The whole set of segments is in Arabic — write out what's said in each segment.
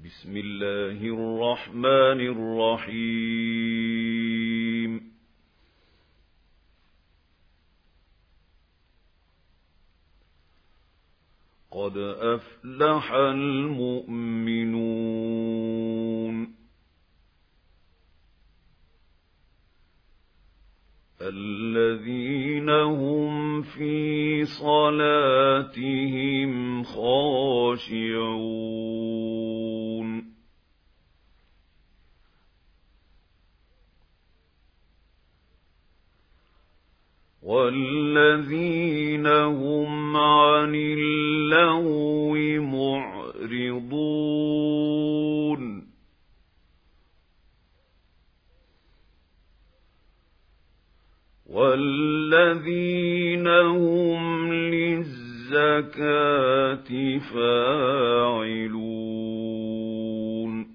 بسم الله الرحمن الرحيم قد أفلح المؤمنون الذين هم في صلاتهم خاشعون والذين هم عن اللغو معرضون والذين هم للزكاة فاعلون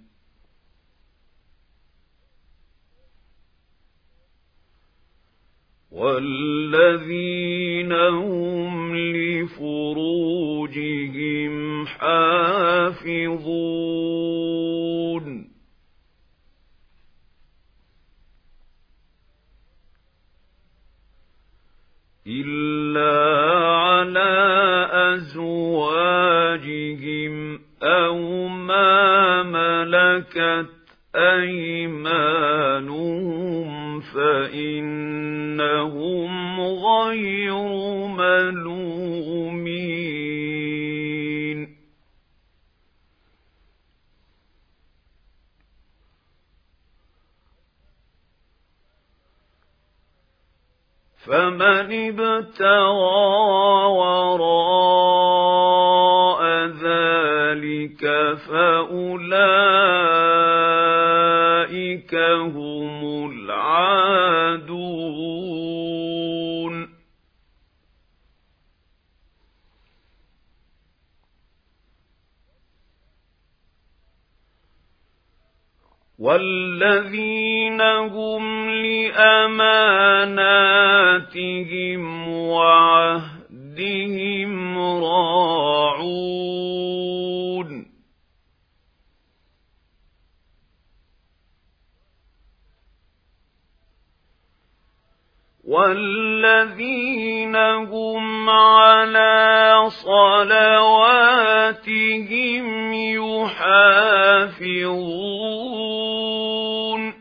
والذين هم لفروجهم حافظون إلا على أزواجهم أو ما ملكت أيمانهم فإنهم غير ملومين فمن ابتغى وراء ذلك فأولئك هم العادون والذين هم لأماناتهم وعهدهم راعون والذين هم على صلواتهم يحافظون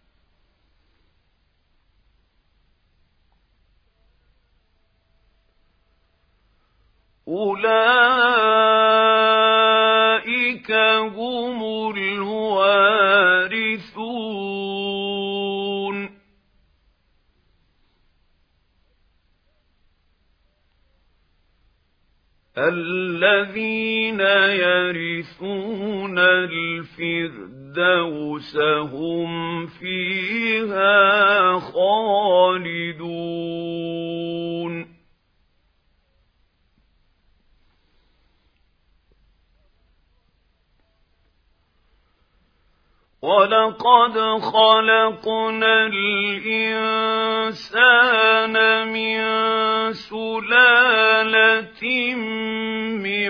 أولئك هم الوارثون الذين يرثون الفردوس هم فيها خالدون ولقد خلقنا الإنسان من سلالة من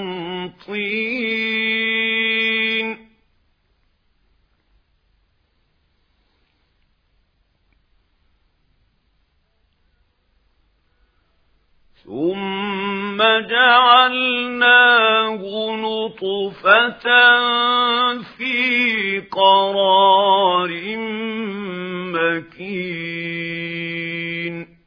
طين ثم جعلناه نطفة في قرار مكين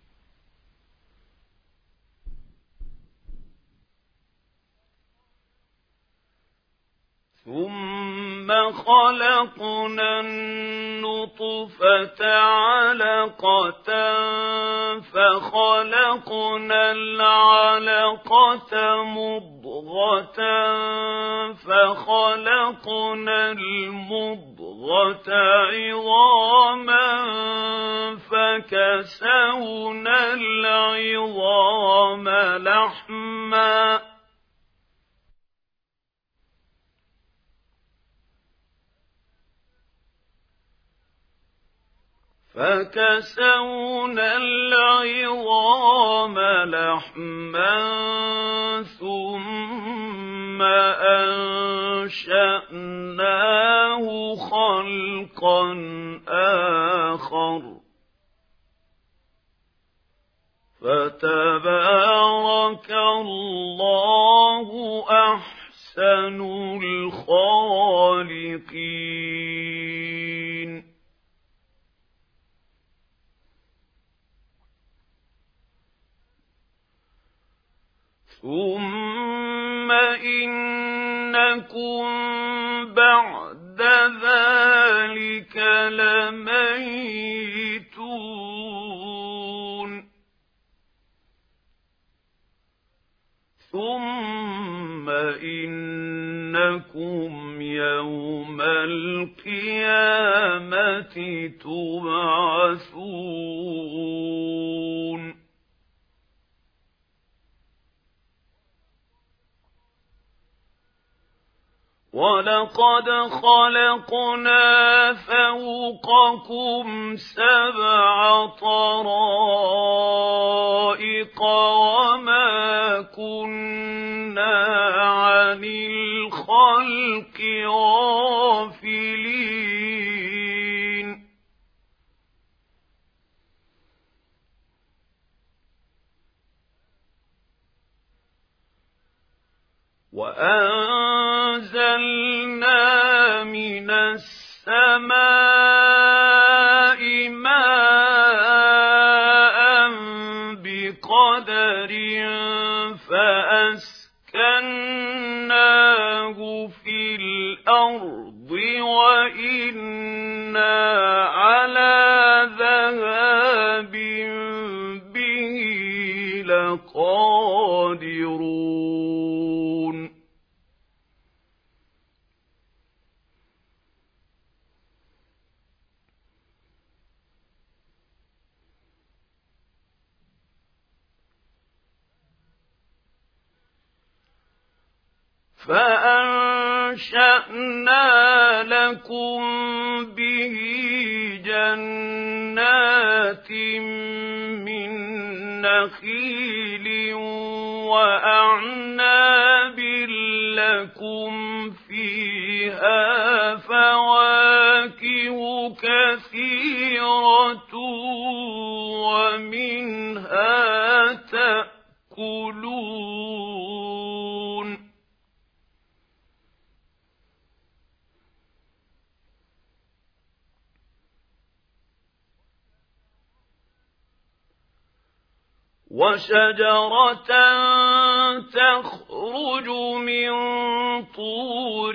ثم خلقنا النطفة علقة فخلقنا العلقة مضغة فخلقنا المضغة عظاما فكسونا العظام لحما ثم أنشأناه خلقا آخر فتبارك الله أحسن الخالقين. ثم إنكم بعد ذلك لميتون ثم إنكم يوم القيامة تبعثون. وَلَقَدْ خَلَقْنَا فَوْقَكُمْ 7 طرائق وَمَا كُنَّا عَنِ الْخَلْقِ غَافِلِينَ. وَأَنزَلْنَا مِنَ السَّمَاءِ مَاءً بِقَدَرٍ فَأَسْكَنَّاهُ فِي الْأَرْضِ وَإِنَّا عَلَى ذَهَابٍ بِهِ لَقَادِرُونَ. فَأَنشَأْنَا لَكُم بِهِ جَنَّاتٍ مِّن نَّخِيلٍ وَأَعْنَابٍ لَّكُمْ فِيهَا فَوَاكِهُ كَثِيرَةٌ وَمِنْهَا تَأْكُلُونَ. وَشَجَرَةً تَخْرُجُ مِن طُورِ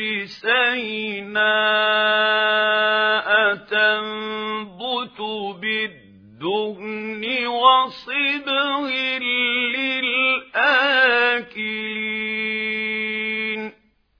سَيْنَاءَ تَنبُتُ بِالدُّهْنِ وَصِبْغٍ لِّلْآكِلِينَ.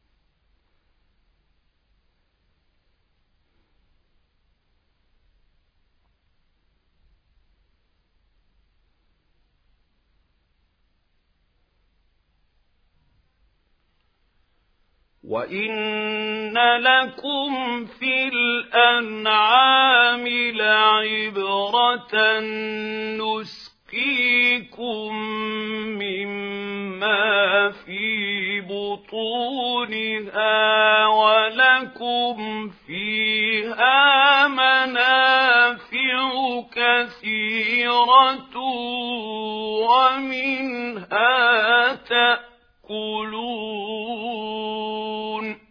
وَإِنَّ لَكُمْ فِي الْأَنْعَامِ لَعِبْرَةً نُسْقِيكُم مِّمَّا فِي بُطُونِهَا وَلَكُمْ فِيهَا مَنَافِعُ كَثِيرَةٌ وَمِنْهَا تَأْكُلُونَ.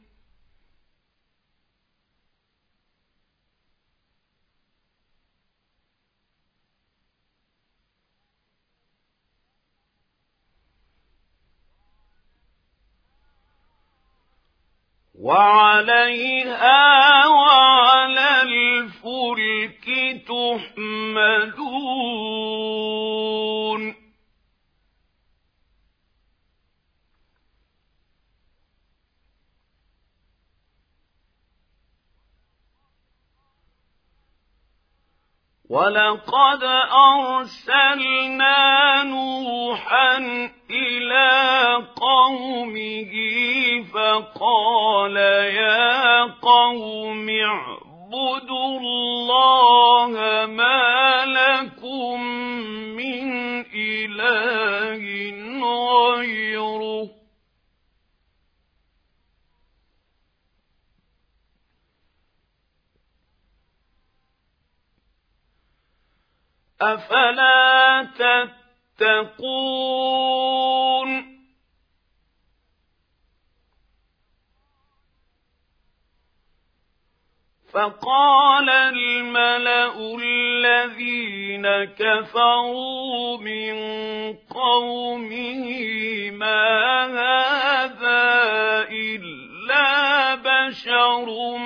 وَعَلَيْهَا وَعَلَى الْفُلْكِ تُحْمَلُونَ. وَلَقَدْ أَرْسَلْنَا نُوحًا إِلَىٰ قَوْمِهِ فَقَالَ يَا قَوْمِ اعْبُدُوا اللَّهَ مَا لَكُم مِّنْ إِلَٰهٍ غَيْرُهُ أفلا تتقون فقال الملأ الذين كفروا من قومه ما هذا إلا بشر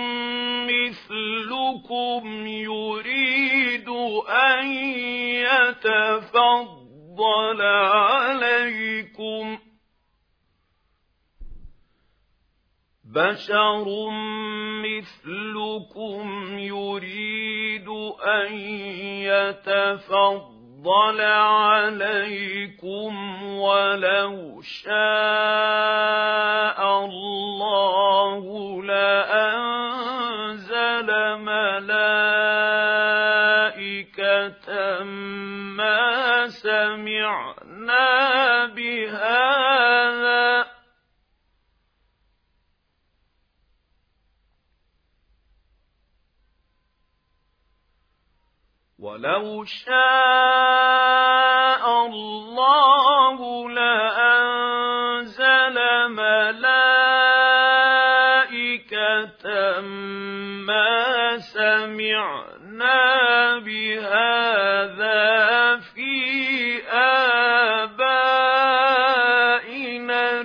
مثلكم يريد أن يتفضل عليكم ولو شاء الله لأنزل ملائكة ما سمعنا بهذا ولو شاء الله لأنزل ملائكة ما سمعنا بهذا في آبائنا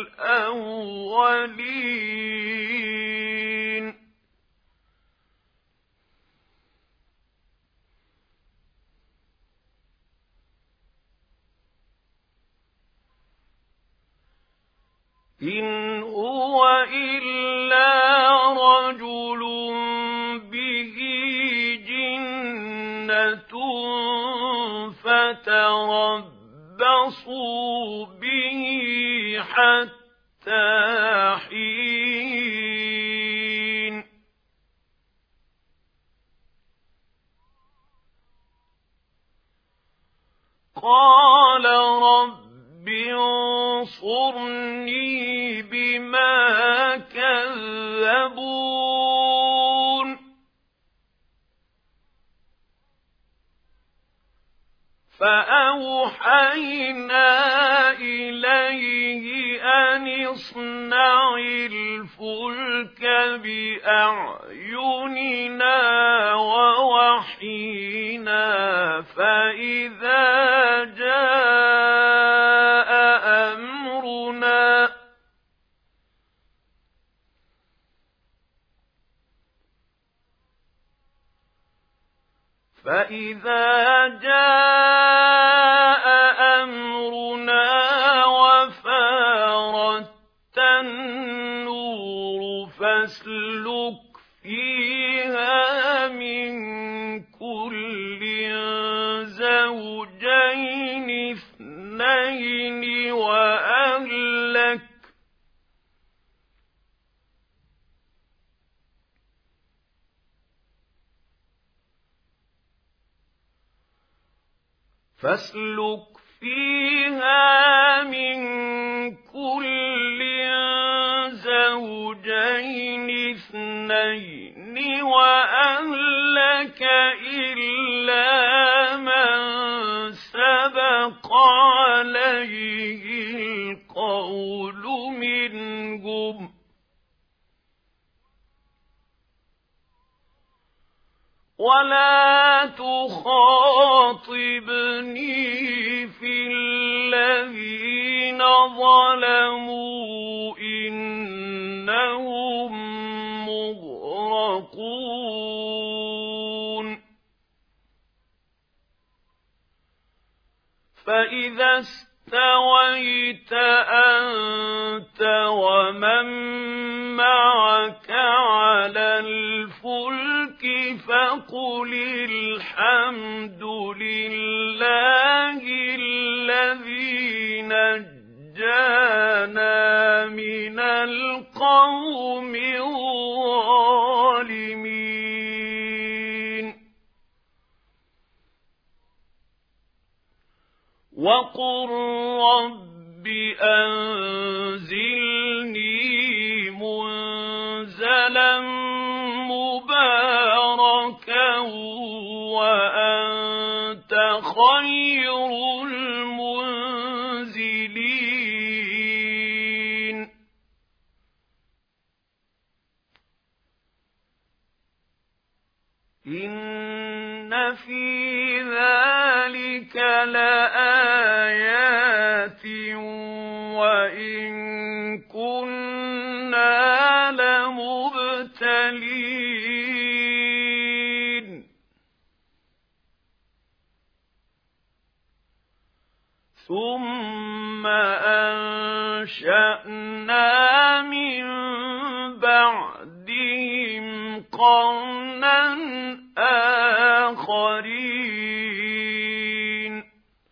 الأولين إن هو إلا رجل به جنة فتربصوا به حتى حين قال رب انصرني بما كذبون فأوحينا إليه أن اصنع الفلك بأعيننا ووحينا فإذا جاء أمرنا وفارت النور فاسلك فيها من كل زوجين اثنين وأهلك فاسلك فيها من كل زوجين اثنين وأهلك إلا من سبق عليه القول منهم ولا تخاطبني في الذين ظلموا إنهم مغرقون فإذا استويت أنت ومن معك على الفلك فقل الحمد لله الذي نجانا من القوم الظالمين وقل رب أنزلني منزلا مباركا وأنت إن في ذلك لآيات وإن كنا لمبتلين ثم أنشأنا من بعدهم قرنا آخرين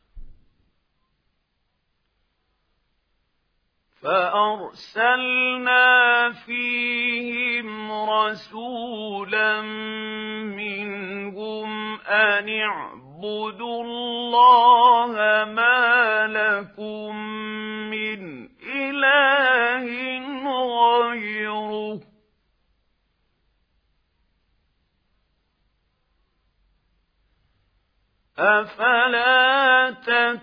فأرسلنا فيهم رسولا منهم أن اعبدوا الله ما لكم من إله غيره أفلا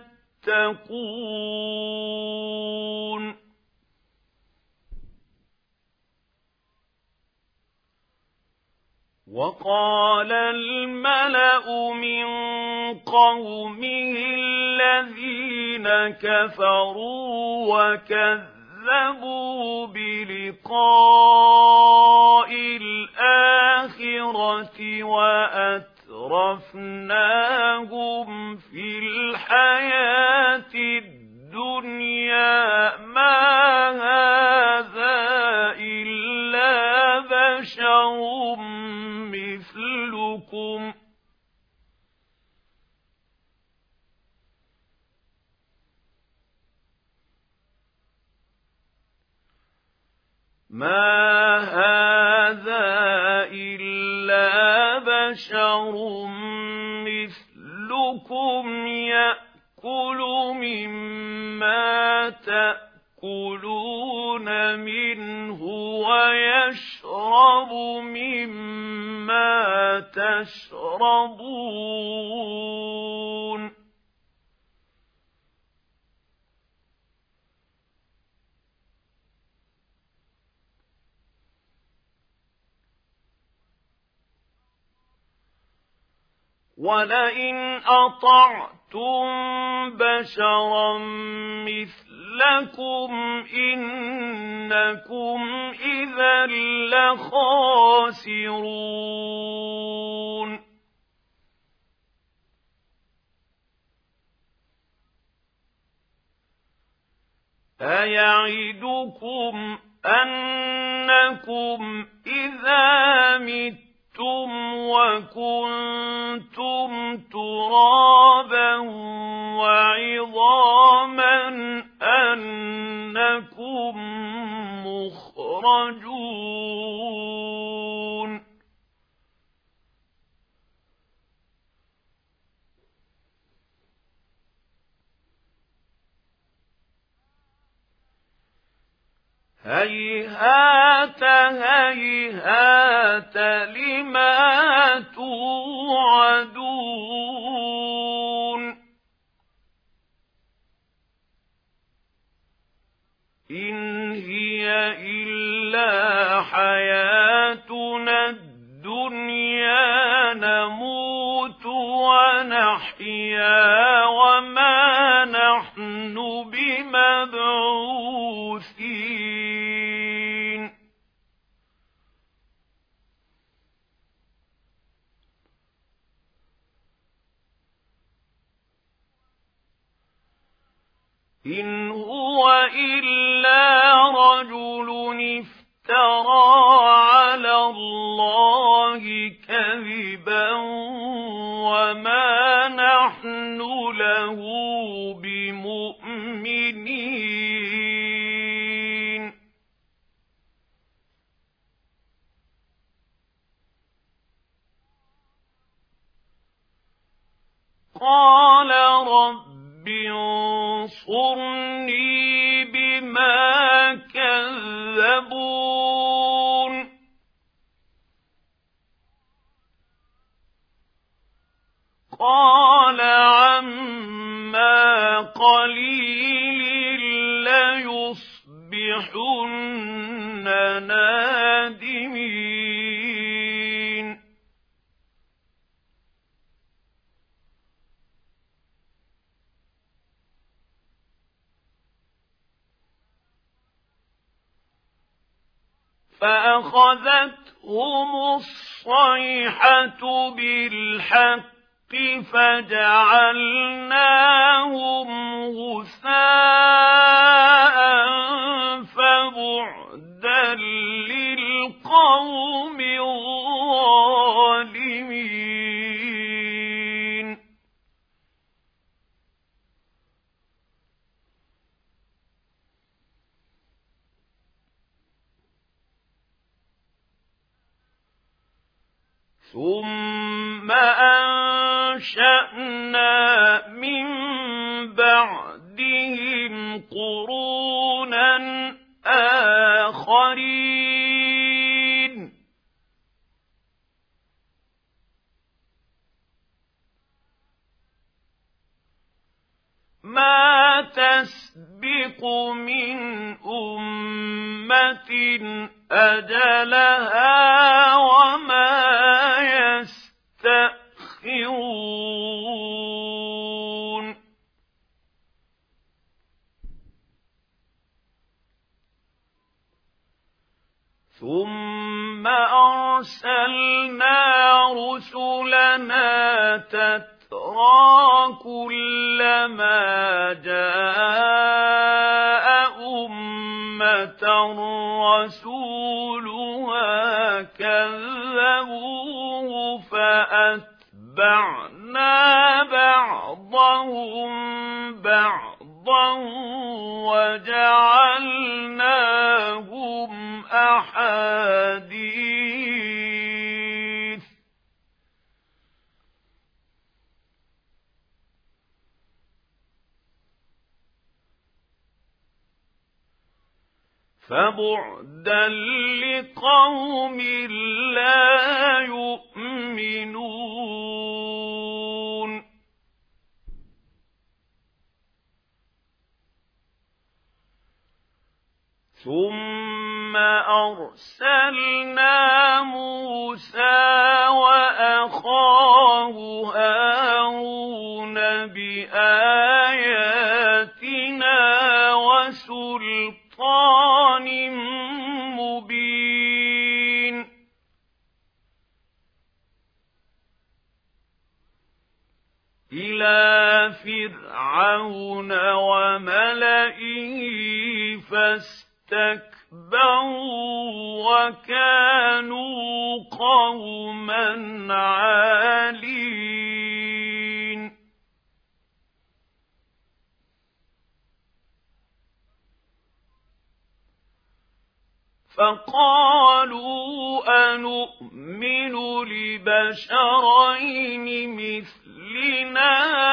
تتقون وقال الملأ من قومه الذين كفروا وكذبوا بلقاء الآخرة وأترفناهم في الحياة الدنيا ما هذا إلا بشر مثلكم ما هذا إلا بشر مثلكم يأكل مما تأكلون منه ويشرب مما تشربون ولئن أطعتم بشرا مثلكم إنكم إذا لخاسرون أيعدكم أنكم إذا متم وكنتم ترابا وعظاما أنكم مخرجون هيهات هيهات لما توعدون إن هي إلا حياتنا الدنيا نموت ونحيا وما نحن بمبعوثين إن هو إلا رجل افترى على الله كذبا وما نحن له بمؤمنين قال رب انصرني بما كذبون قال عما قليل ليصبحن نادمين فأخذتهم الصيحة بالحق فجعلناهم غثاء فبعدا للقوم الظالمين. ثم أنشأنا من بعدهم قرونا آخرين ما تسبق من أمة أجلها وما يستأخرون. ثم أرسلنا رسلنا تترى كلما جاء أمة رسولها كذبوه فأتبعنا بعضهم بعضا وجعلناهم أحاديث فبعدا لقوم لا يؤمنون. ثم أرسلنا موسى وأخاه هارون بآياتنا وسلطان مبين إلى فرعون وملئه فاستكبروا وكانوا قوما عالين. فقالوا أنؤمن لبشرين مثلنا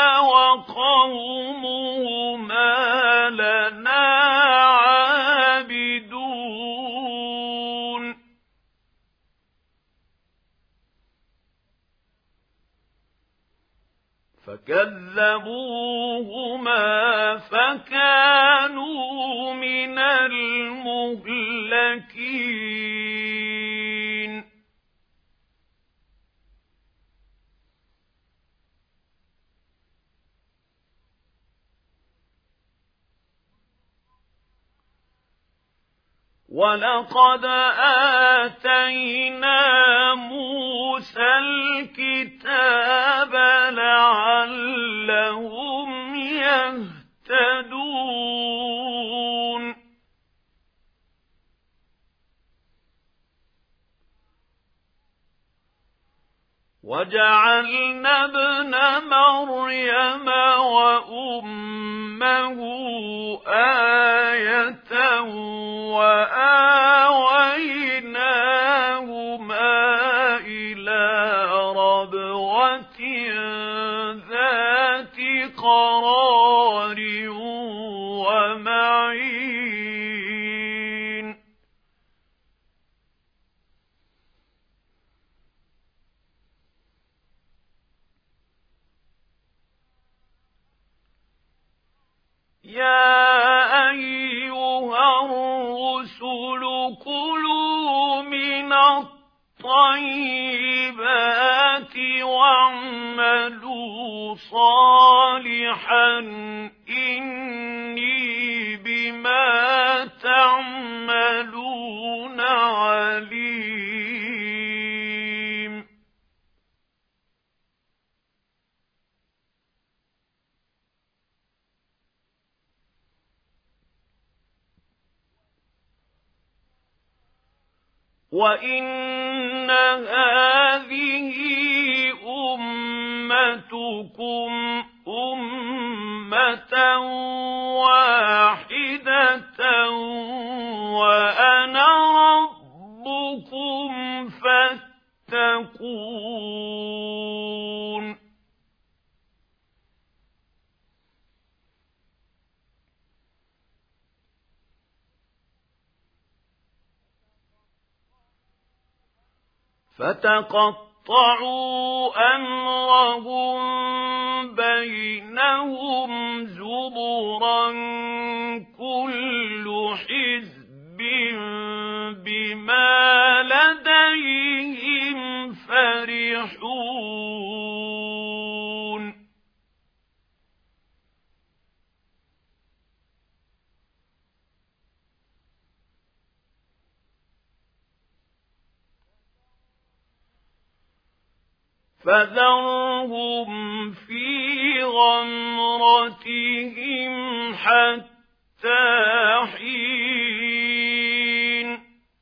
وقومهما لنا عابدون. فكذبوهما فكانوا من المهلكين. ولقد آتينا موسى الكتاب لعلهم يهتدون. وجعلنا ابن مريم وأمه آية وآويناهما إلى ربوة ذات قرار ومعين. يا أيها الرسل كلوا من الطيبات واعملوا صالحا إني بما تعملون عليم. عليم وإن هذه أمتكم أمة واحدة وأنا ربكم فاتقون فتقطعوا أمرهم بينهم زبرا كل حزب بما لديهم فرحون فذرهم في غمرتهم حتى حين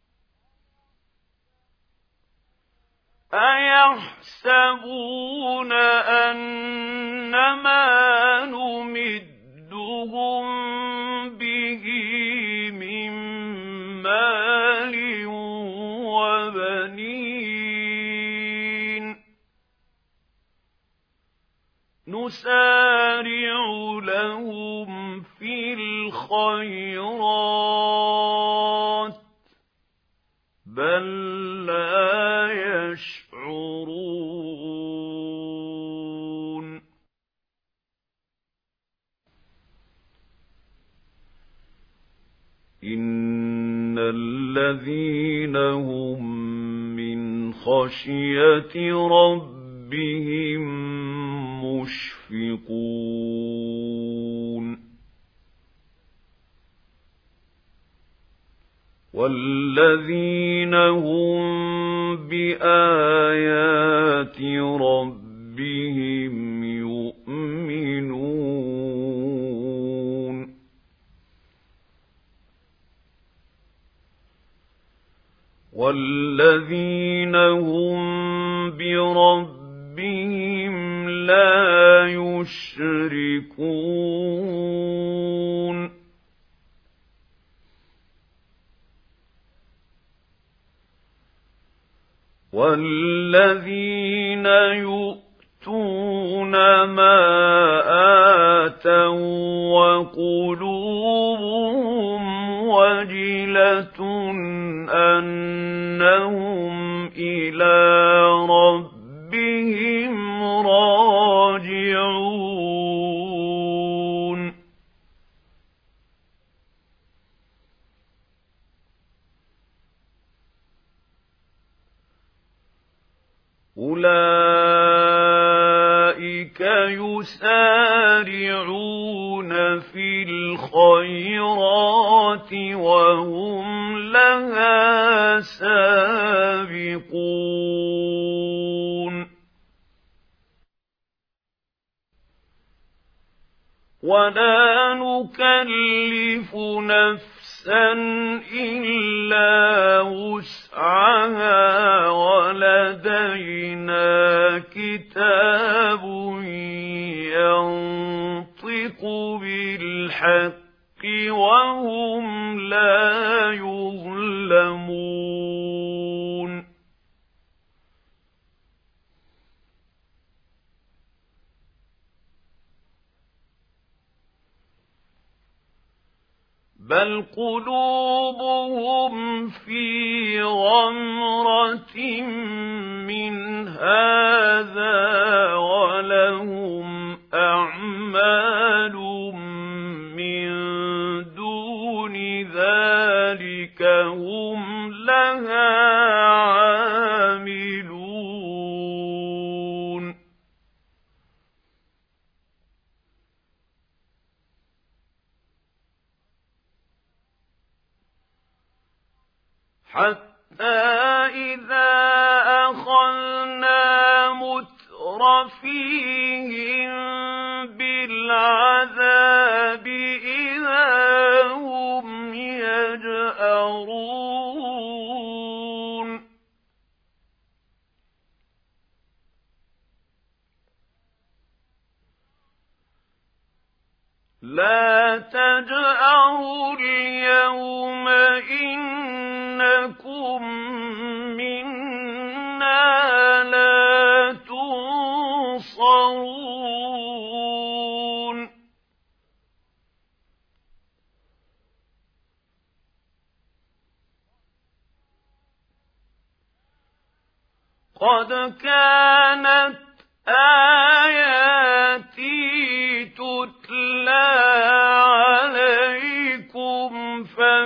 أيحسبون أنما نمدهم به من مال وبنين نسارع لهم في الخيرات بل لا يشعرون إن الذين هم من خشية ربهم مشفقون والذين هم بآيات ربهم يؤمنون والذين هم بربهم لا يشركون والذين يؤتون ما آتوا وقلوبهم وجلة أنهم إلى ربهم راجعون أولئك يسارعون في الخيرات وهم لها سابقون ولا نكلف نفسا إلا وسعها ولدينا كتاب ينطق بالحق وهم لا يظلمون بل قلوبهم في غمرة من هذا ولهم أعمال من دون ذلك هم لها عاملون حتى إذا أخذنا مترفيهم بالعذاب إذا هم يجأرون لا تجأروا اليوم إنكم منا لا تنصرون قد كانت آياتي تتلى عليكم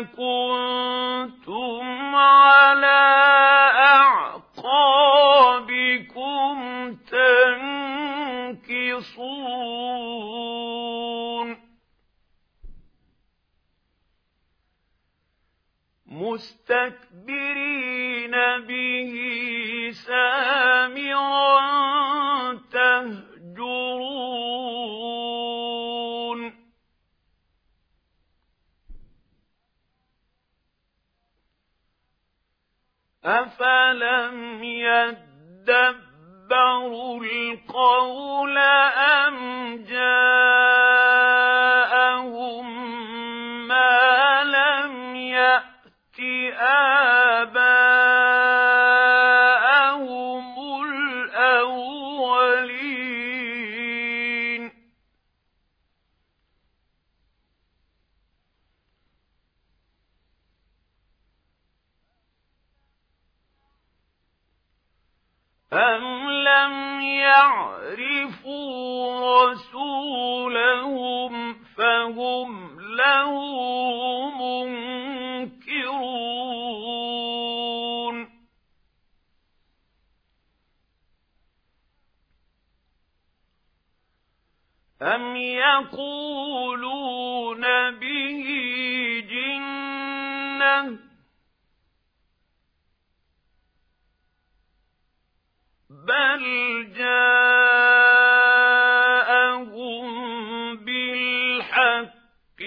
فكنتم على أعقابكم تنكصون مستكبرين به سامرا تهجرون أفلم يدبروا القول أم جاءهم ما لم يأت آباءهم الأولين أم لم يعرفوا رسولهم فهم له منكرون أم يقولون به جنة بل جاءهم بالحق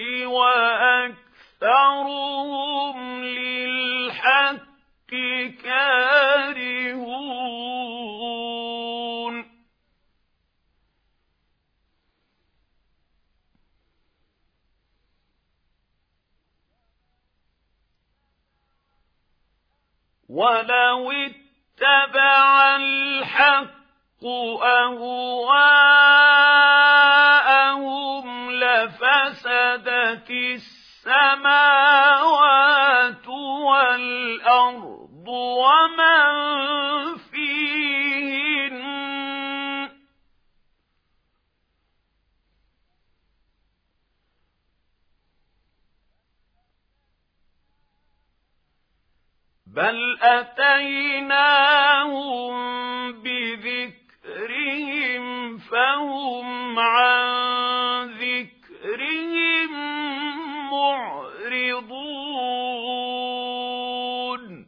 وأكثرهم للحق كارهون ولو اتبع الحق أهواءهم لفسدت السماوات والأرض ومن فيهن بل أتيناهم بذكرهم فهم عن ذكرهم معرضون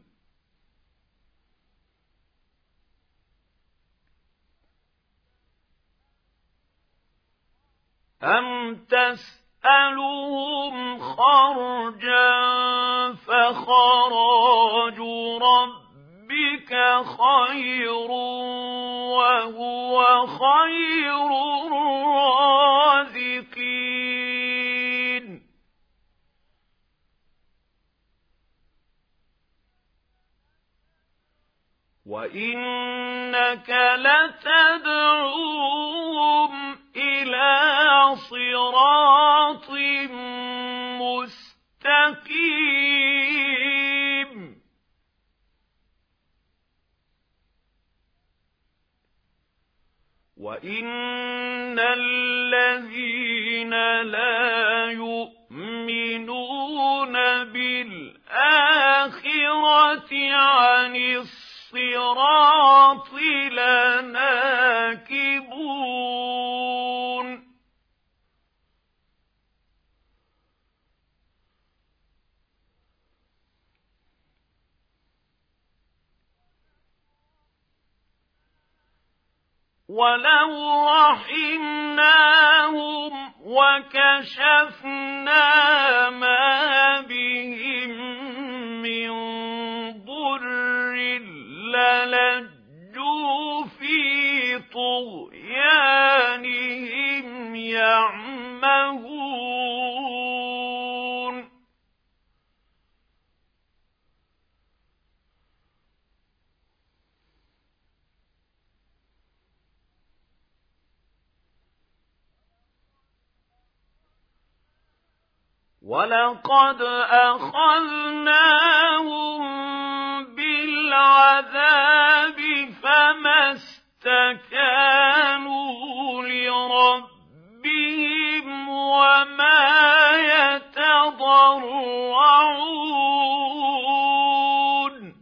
أم تسألهم خرجا فخراج ربك خير وهو خير الرازقين وإنك لتدعوهم إلى صراط مستقيم وإن الذين لا يؤمنون بالآخرة عن الصراط لناكبون وَلَوْ رَحِمْنَاهُمْ وَكَشَفْنَا مَا بِهِم مِّن ضُرٍّ لَّلَجُّوا فِي طُغْيَانِهِمْ يَعْمَهُونَ وَلَقَدْ أَخَذْنَاهُم بِالْعَذَابِ فَمَا اسْتَكَانُوا لِرَبِّهِمْ وَمَا يَتَضَرَّعُونَ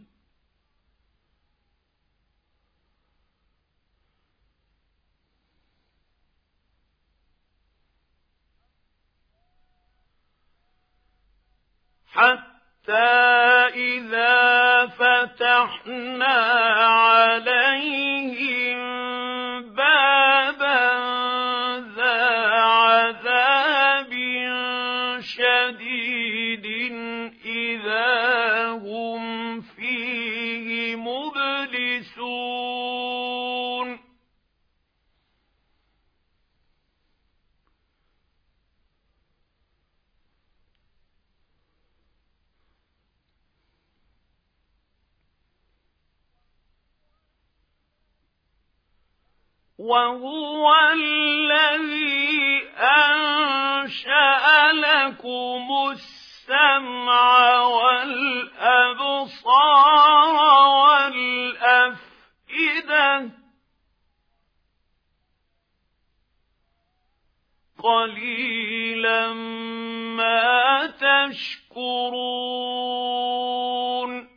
حَتَّى إِذَا فَتَحْنَا عَلَيْهِم بَابًا ذَا عَذَابٍ شَدِيدٍ إِذَا هُمْ فِيهِ مُبْلِسُونَ وَهُوَ الَّذِي أَنشَأَ لَكُمُ السَّمْعَ وَالْأَبْصَارَ وَالْأَفْئِدَةَ ۚ قَلِيلًا مَّا تَشْكُرُونَ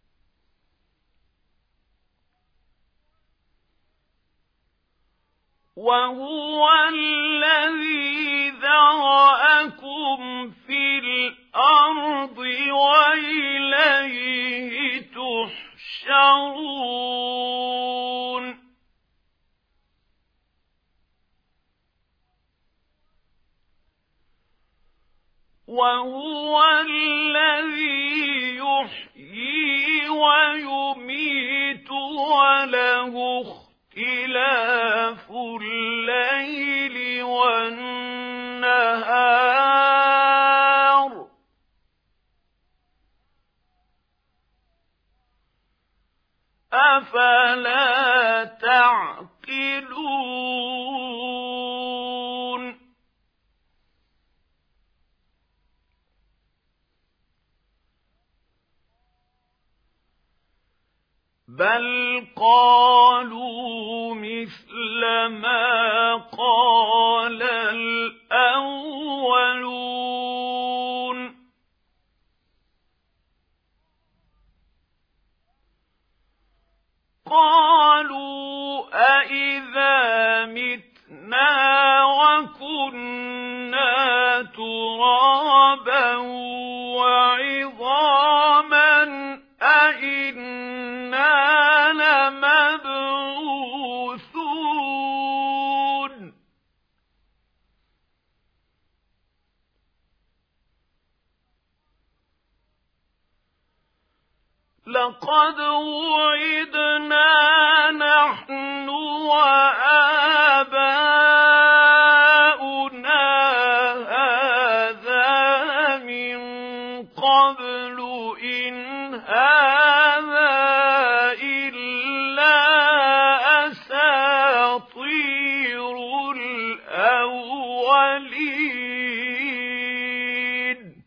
وَهُوَ الَّذِي ذَرَأَكُمْ فِي الْأَرْضِ وَإِلَيْهِ تُحْشَرُونَ وَهُوَ الَّذِي يُحْيِي وَيُمِيتُ وَلَهُ اخْتِلَافُ اللَّيْلِ وَالنَّهَارِ ۚ أَفَلَا تَعْقِلُونَ بَلْ قَالُوا مِثْلَ مَا قَالَ الْأَوَّلُونَ قَالُوا أَإِذَا مِتْنَا وَكُنَّا تُرَابًا وَعِظَامًا أَإِنَّا لَمَبْعُوثُونَ لَقَدْ وُعِدْنَا نَحْنُ وَآبَاؤُنَا هَٰذَا مِن قَبْلُ إِنْ هَٰذَا إِلَّا أَسَاطِيرُ الْأَوَّلِينَ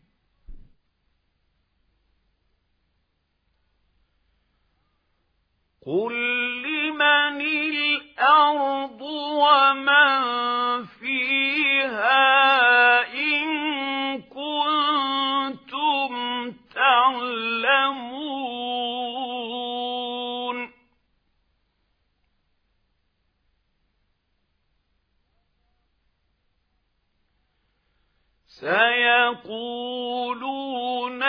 قُل لِّمَنِ الْأَرْضُ وَمَن فِيهَا إِن كُنتُمْ تَعْلَمُونَ سَيَقُولُونَ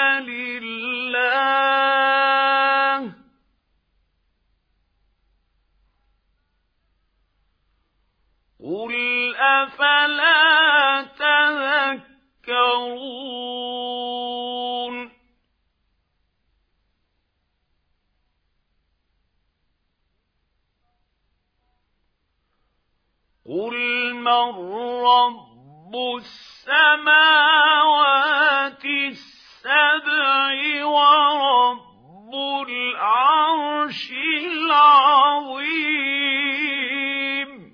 لِلَّهِ قل من رب السماوات السبع ورب العرش العظيم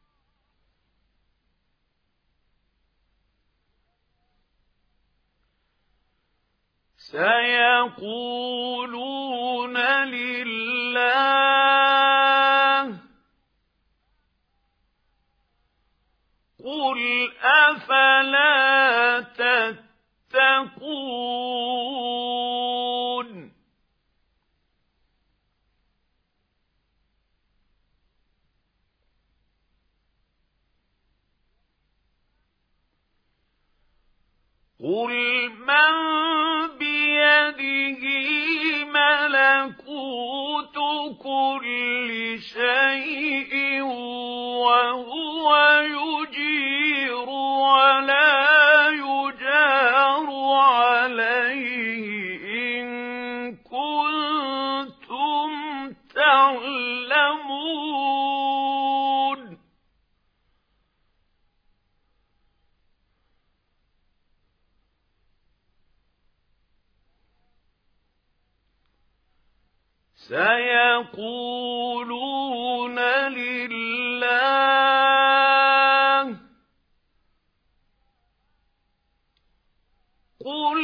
سيقولون لله قل أفلا تتقون قل من بيده ملكوت كل شيء وهو يجير ولا يجار عليه إن كنتم تعلمون سيقولون لله قل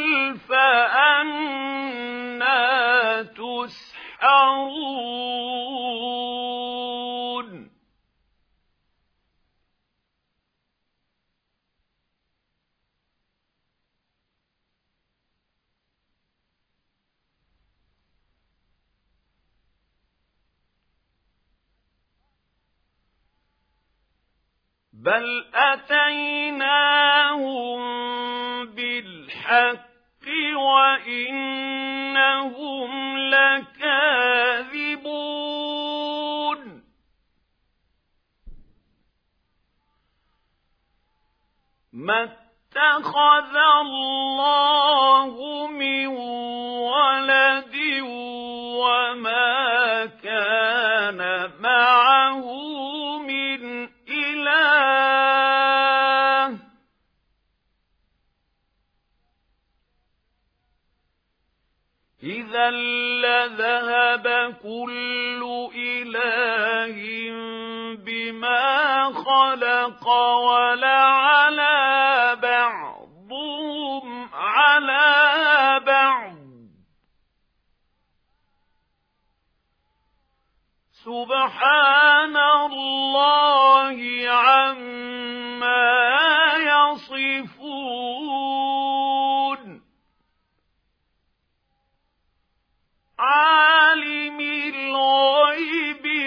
فأنى تسحرون بل أتيناهم بالحق وإنهم لكاذبون ما اتخذ الله من ولد وما كان معه من إله إذا لذهب كل إله بما خلق ولعلى بعضهم على بعض سبحان الله عما يصفون عالم الغيب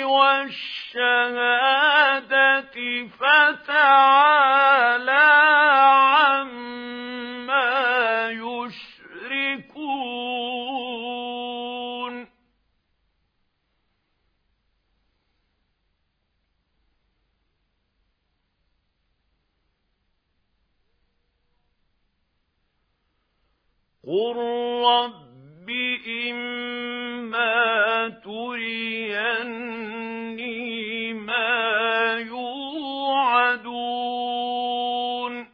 والشهادة فتعالى عما يشركون قل رب إما تريني ما يوعدون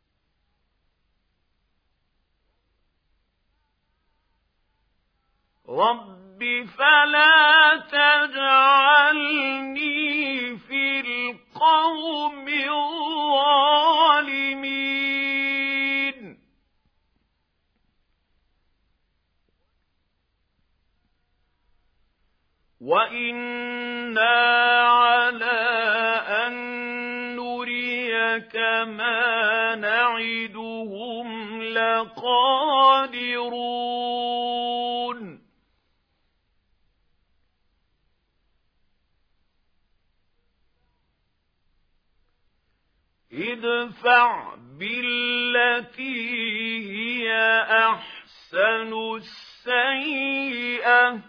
رب فلا تجعلني في القوم الظالمين وإنا على أن نريك ما نعدهم لقادرون ادفع بالتي هي أحسن السيئة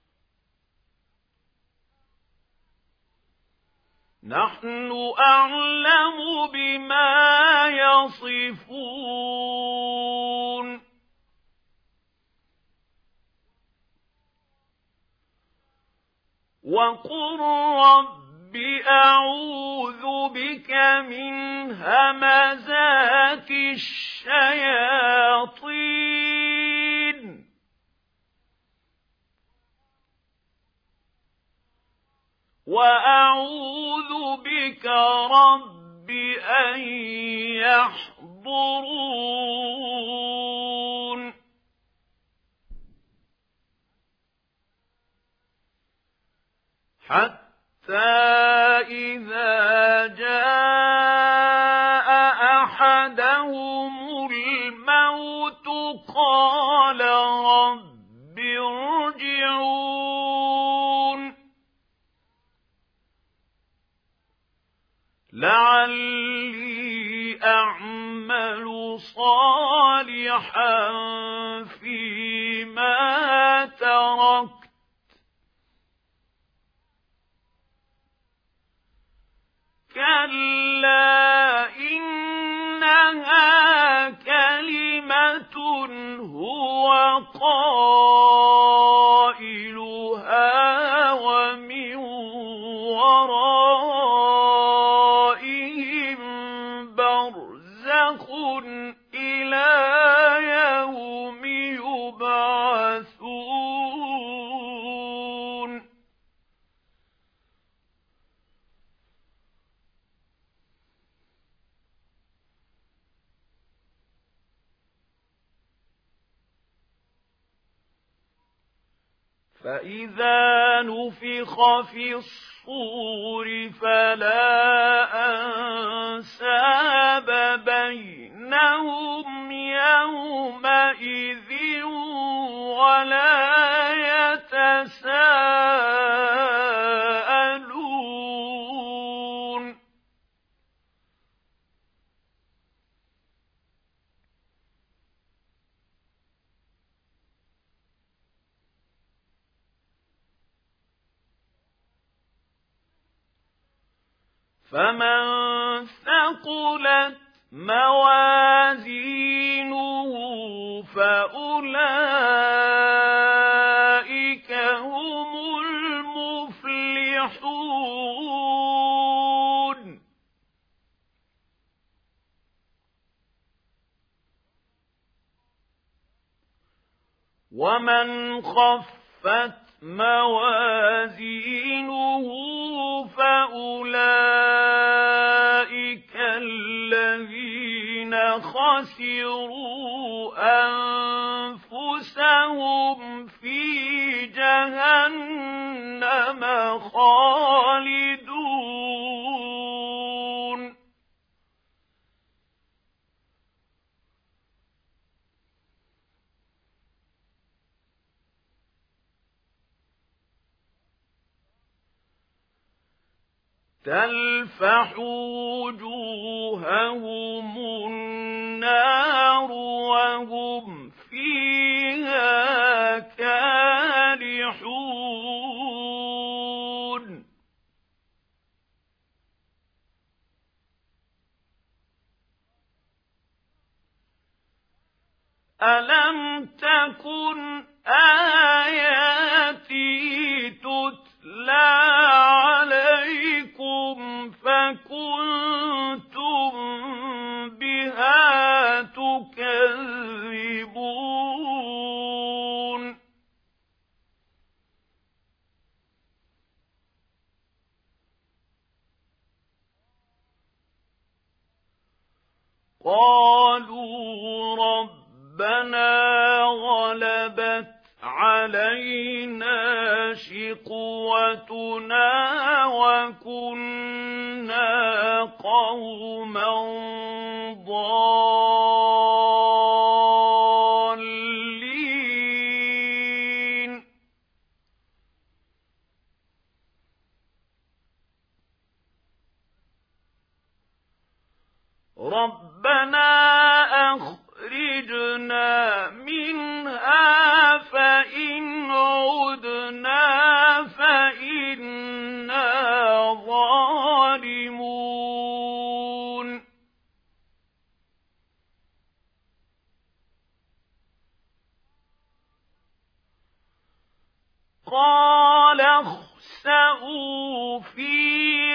نحن أعلم بما يصفون وقل رب أعوذ بك من همزات الشياطين وأعوذ بك رب أن يحضرون حتى إذا جاء أحدهم الموت قال رب ارجعون لعلي أعمل صالحا فيما تركت كلا إنها كلمة هو قائلها ومن ورائهم برزخ إلى يوم يبعثون فإذا نفخ في الصور فلا أنساب بينهم يومئذ ولا يتساءلون فمن ثقلت موازينه فأولئك هم المفلحون ومن خفت موازينه فأولئك الذين خسروا أنفسهم في جهنم خالدون تلفح وجوههم النار وهم فيها كالحون ألم تكن آياتي تتلى عليكم فكنتم بها تكذبون قالوا ربنا غلبت علينا شقوتنا وكنا قوما ضالين ربنا أخرجنا منها فإن عدنا فإنا ظالمون قال اخسئوا فيها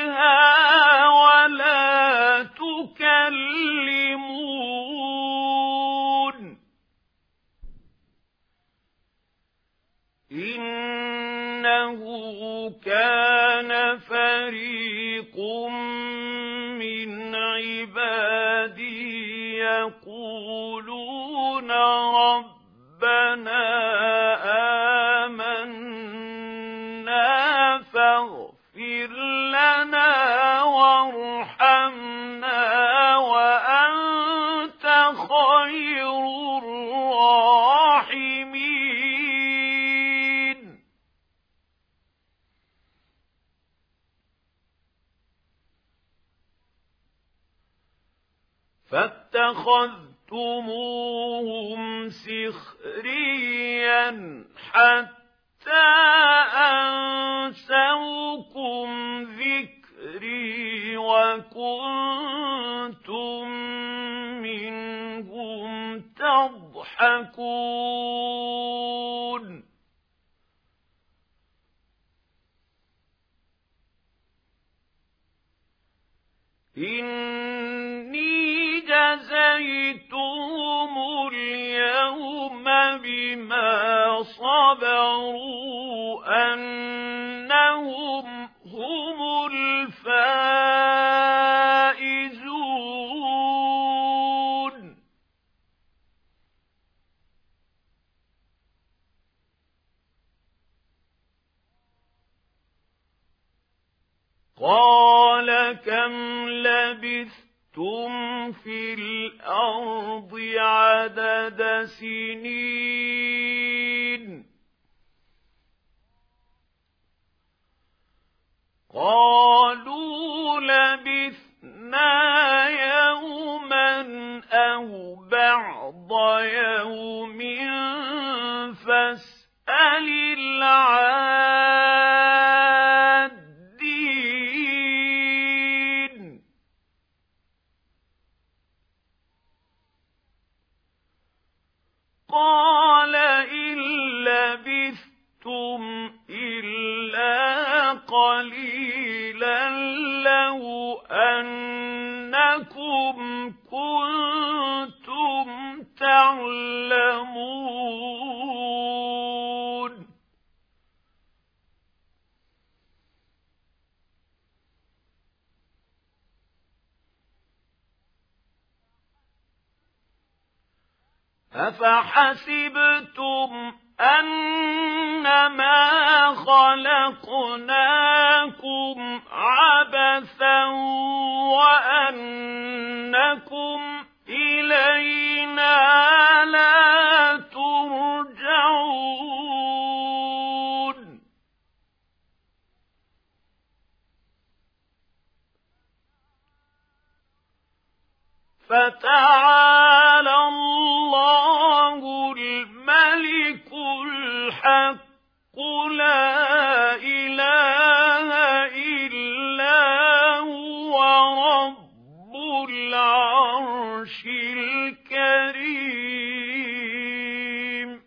إنه كان فريق من عبادي يقولون ربنا آمنا فاغفر لنا وارحمنا وأنت خير الراحمين فاتخذتموهم سخريا حتى أنسوكم ذكري وكنتم منهم تضحكون إني جزيتهم اليوم بما صبروا أنهم هم الفائزون قال كم لبثتم في الأرض عدد سنين قالوا لبثنا يوما أو بعض يوم فاسأل العادين قال إن لبثتم إلا قليلا لو أنكم كنتم تعلمون أفحسبتم أنما خلقناكم عبثا وأنكم إلينا لا ترجعون فتعالى الله الملك الحق لا إله إلا هو رب العرش الكريم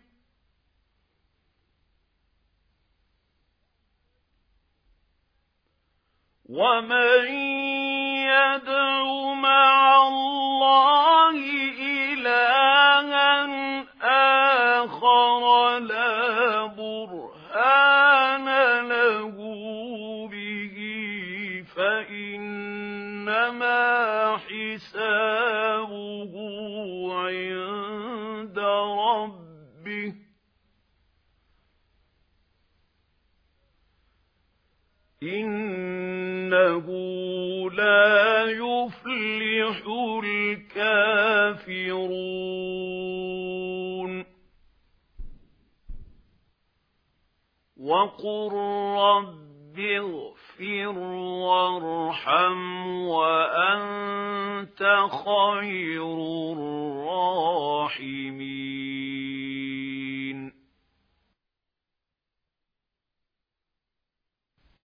ومن يدع مع الله إلها آخر لا برهان له به فإنما حسابه عند ربه إنه لا يفلح الكافرون وقل رب اغفر وارحم وأنت خير